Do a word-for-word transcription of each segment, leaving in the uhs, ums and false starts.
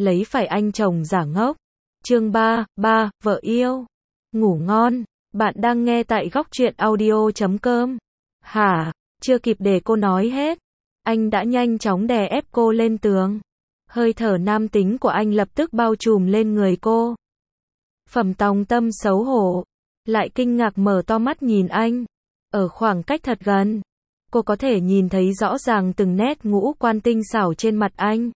lấy phải anh chồng giả ngốc. Chương ba, ba, vợ yêu. Ngủ ngon, bạn đang nghe tại góc truyện audio chấm com. Hả, chưa kịp để cô nói hết, anh đã nhanh chóng đè ép cô lên tường. Hơi thở nam tính của anh lập tức bao trùm lên người cô. Phẩm Tòng Tâm xấu hổ, lại kinh ngạc mở to mắt nhìn anh. Ở khoảng cách thật gần, cô có thể nhìn thấy rõ ràng từng nét ngũ quan tinh xảo trên mặt anh.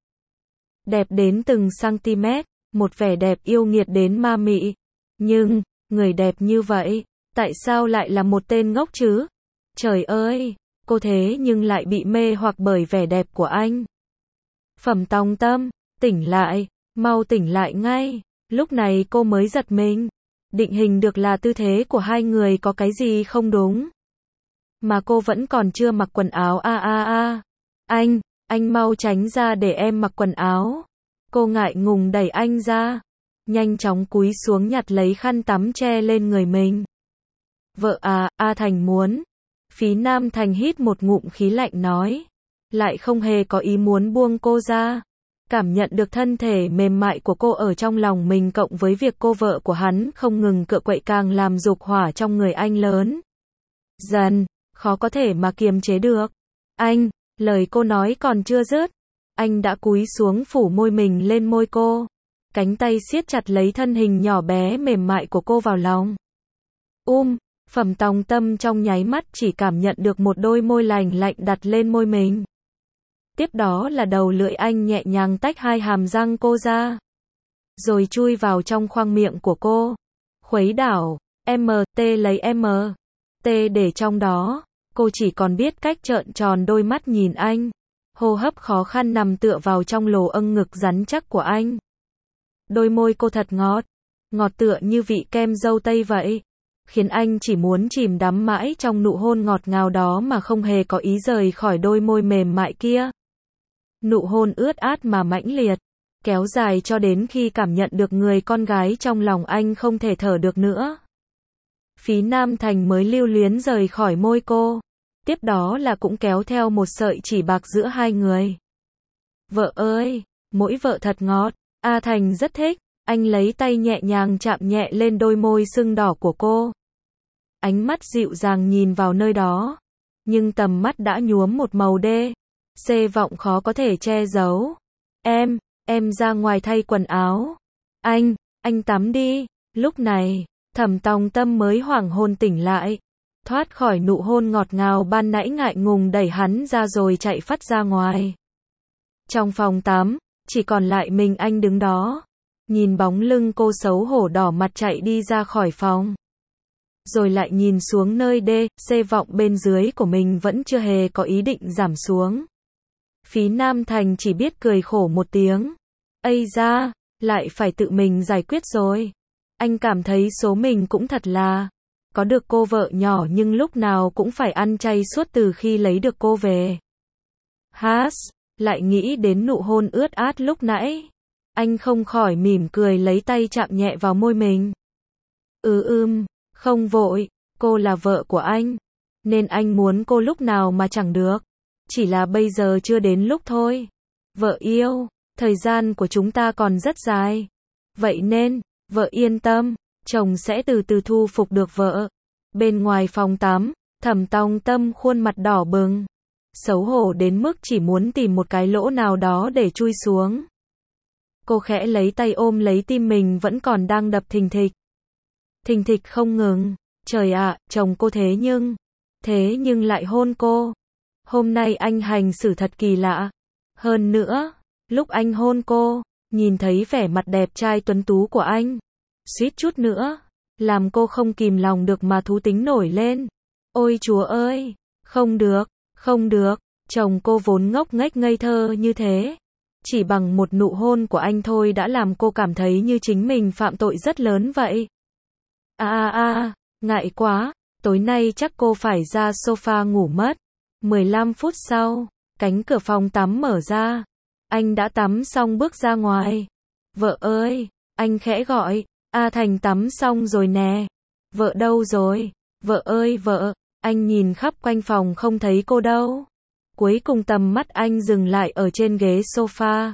Đẹp đến từng cm, một vẻ đẹp yêu nghiệt đến ma mị. Nhưng, người đẹp như vậy, tại sao lại là một tên ngốc chứ? Trời ơi, cô thế nhưng lại bị mê hoặc bởi vẻ đẹp của anh. Phẩm Tòng Tâm, tỉnh lại, mau tỉnh lại ngay. Lúc này cô mới giật mình, định hình được là tư thế của hai người có cái gì không đúng. Mà cô vẫn còn chưa mặc quần áo a a a. Anh, anh mau tránh ra để em mặc quần áo. Cô ngại ngùng đẩy anh ra, nhanh chóng cúi xuống nhặt lấy khăn tắm che lên người mình. Vợ à, A Thành muốn. Phí Nam Thành hít một ngụm khí lạnh nói, lại không hề có ý muốn buông cô ra. Cảm nhận được thân thể mềm mại của cô ở trong lòng mình cộng với việc cô vợ của hắn không ngừng cựa quậy càng làm dục hỏa trong người anh lớn dần, khó có thể mà kiềm chế được. Anh, lời cô nói còn chưa dứt, anh đã cúi xuống phủ môi mình lên môi cô. Cánh tay siết chặt lấy thân hình nhỏ bé mềm mại của cô vào lòng. Um, Phẩm Tòng Tâm trong nháy mắt chỉ cảm nhận được một đôi môi lành lạnh đặt lên môi mình. Tiếp đó là đầu lưỡi anh nhẹ nhàng tách hai hàm răng cô ra, rồi chui vào trong khoang miệng của cô. Khuấy đảo, M, T lấy M, T để trong đó. Cô chỉ còn biết cách trợn tròn đôi mắt nhìn anh. Hô hấp khó khăn nằm tựa vào trong lồ âng ngực rắn chắc của anh. Đôi môi cô thật ngọt, ngọt tựa như vị kem dâu tây vậy, khiến anh chỉ muốn chìm đắm mãi trong nụ hôn ngọt ngào đó mà không hề có ý rời khỏi đôi môi mềm mại kia. Nụ hôn ướt át mà mãnh liệt, kéo dài cho đến khi cảm nhận được người con gái trong lòng anh không thể thở được nữa. Phí Nam Thành mới lưu luyến rời khỏi môi cô. Tiếp đó là cũng kéo theo một sợi chỉ bạc giữa hai người. Vợ ơi, mỗi vợ thật ngọt. A Thành rất thích. Anh lấy tay nhẹ nhàng chạm nhẹ lên đôi môi sưng đỏ của cô. Ánh mắt dịu dàng nhìn vào nơi đó, nhưng tầm mắt đã nhuốm một màu đê xê vọng khó có thể che giấu. Em, em ra ngoài thay quần áo. Anh, anh tắm đi. Lúc này, Thẩm Tòng Tâm mới hoảng hồn tỉnh lại, thoát khỏi nụ hôn ngọt ngào ban nãy ngại ngùng đẩy hắn ra rồi chạy phắt ra ngoài. Trong phòng tắm, chỉ còn lại mình anh đứng đó, nhìn bóng lưng cô xấu hổ đỏ mặt chạy đi ra khỏi phòng. Rồi lại nhìn xuống nơi đê xê vọng bên dưới của mình vẫn chưa hề có ý định giảm xuống. Phí Nam Thành chỉ biết cười khổ một tiếng. Ây da, lại phải tự mình giải quyết rồi. Anh cảm thấy số mình cũng thật là, có được cô vợ nhỏ nhưng lúc nào cũng phải ăn chay suốt từ khi lấy được cô về. Has, lại nghĩ đến nụ hôn ướt át lúc nãy. Anh không khỏi mỉm cười lấy tay chạm nhẹ vào môi mình. Ừ ưm, không vội, cô là vợ của anh, nên anh muốn cô lúc nào mà chẳng được. Chỉ là bây giờ chưa đến lúc thôi. Vợ yêu, thời gian của chúng ta còn rất dài. Vậy nên, vợ yên tâm, chồng sẽ từ từ thu phục được vợ. Bên ngoài phòng tắm, Thẩm Tòng Tâm khuôn mặt đỏ bừng, xấu hổ đến mức chỉ muốn tìm một cái lỗ nào đó để chui xuống. Cô khẽ lấy tay ôm lấy tim mình vẫn còn đang đập thình thịch. Thình thịch không ngừng. Trời ạ, chồng cô thế nhưng, thế nhưng lại hôn cô. Hôm nay anh hành xử thật kỳ lạ. Hơn nữa, lúc anh hôn cô, nhìn thấy vẻ mặt đẹp trai tuấn tú của anh, suýt chút nữa làm cô không kìm lòng được mà thú tính nổi lên. Ôi Chúa ơi, không được, không được, chồng cô vốn ngốc nghếch ngây thơ như thế, chỉ bằng một nụ hôn của anh thôi đã làm cô cảm thấy như chính mình phạm tội rất lớn vậy. A a a, ngại quá, tối nay chắc cô phải ra sofa ngủ mất. mười lăm phút sau, cánh cửa phòng tắm mở ra. Anh đã tắm xong bước ra ngoài. Vợ ơi, anh khẽ gọi. A Thành tắm xong rồi nè. Vợ đâu rồi? Vợ ơi vợ, anh nhìn khắp quanh phòng không thấy cô đâu. Cuối cùng tầm mắt anh dừng lại ở trên ghế sofa,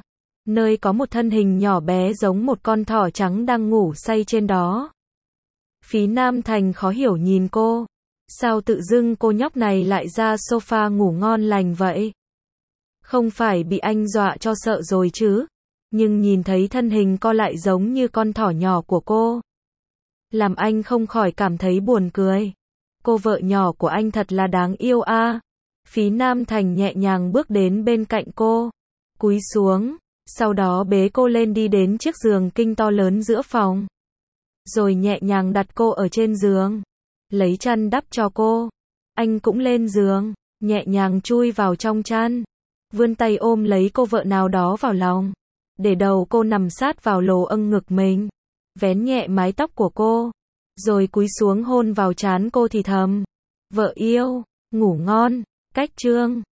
nơi có một thân hình nhỏ bé giống một con thỏ trắng đang ngủ say trên đó. Phí Nam Thành khó hiểu nhìn cô. Sao tự dưng cô nhóc này lại ra sofa ngủ ngon lành vậy? Không phải bị anh dọa cho sợ rồi chứ? Nhưng nhìn thấy thân hình co lại giống như con thỏ nhỏ của cô, làm anh không khỏi cảm thấy buồn cười. Cô vợ nhỏ của anh thật là đáng yêu a. À. Phí Nam Thành nhẹ nhàng bước đến bên cạnh cô, cúi xuống, sau đó bế cô lên đi đến chiếc giường king to lớn giữa phòng. Rồi nhẹ nhàng đặt cô ở trên giường, lấy chăn đắp cho cô. Anh cũng lên giường, nhẹ nhàng chui vào trong chăn, vươn tay ôm lấy cô vợ nào đó vào lòng, để đầu cô nằm sát vào lỗ âng ngực mình, vén nhẹ mái tóc của cô, rồi cúi xuống hôn vào trán cô thì thầm, vợ yêu, ngủ ngon. Cách chương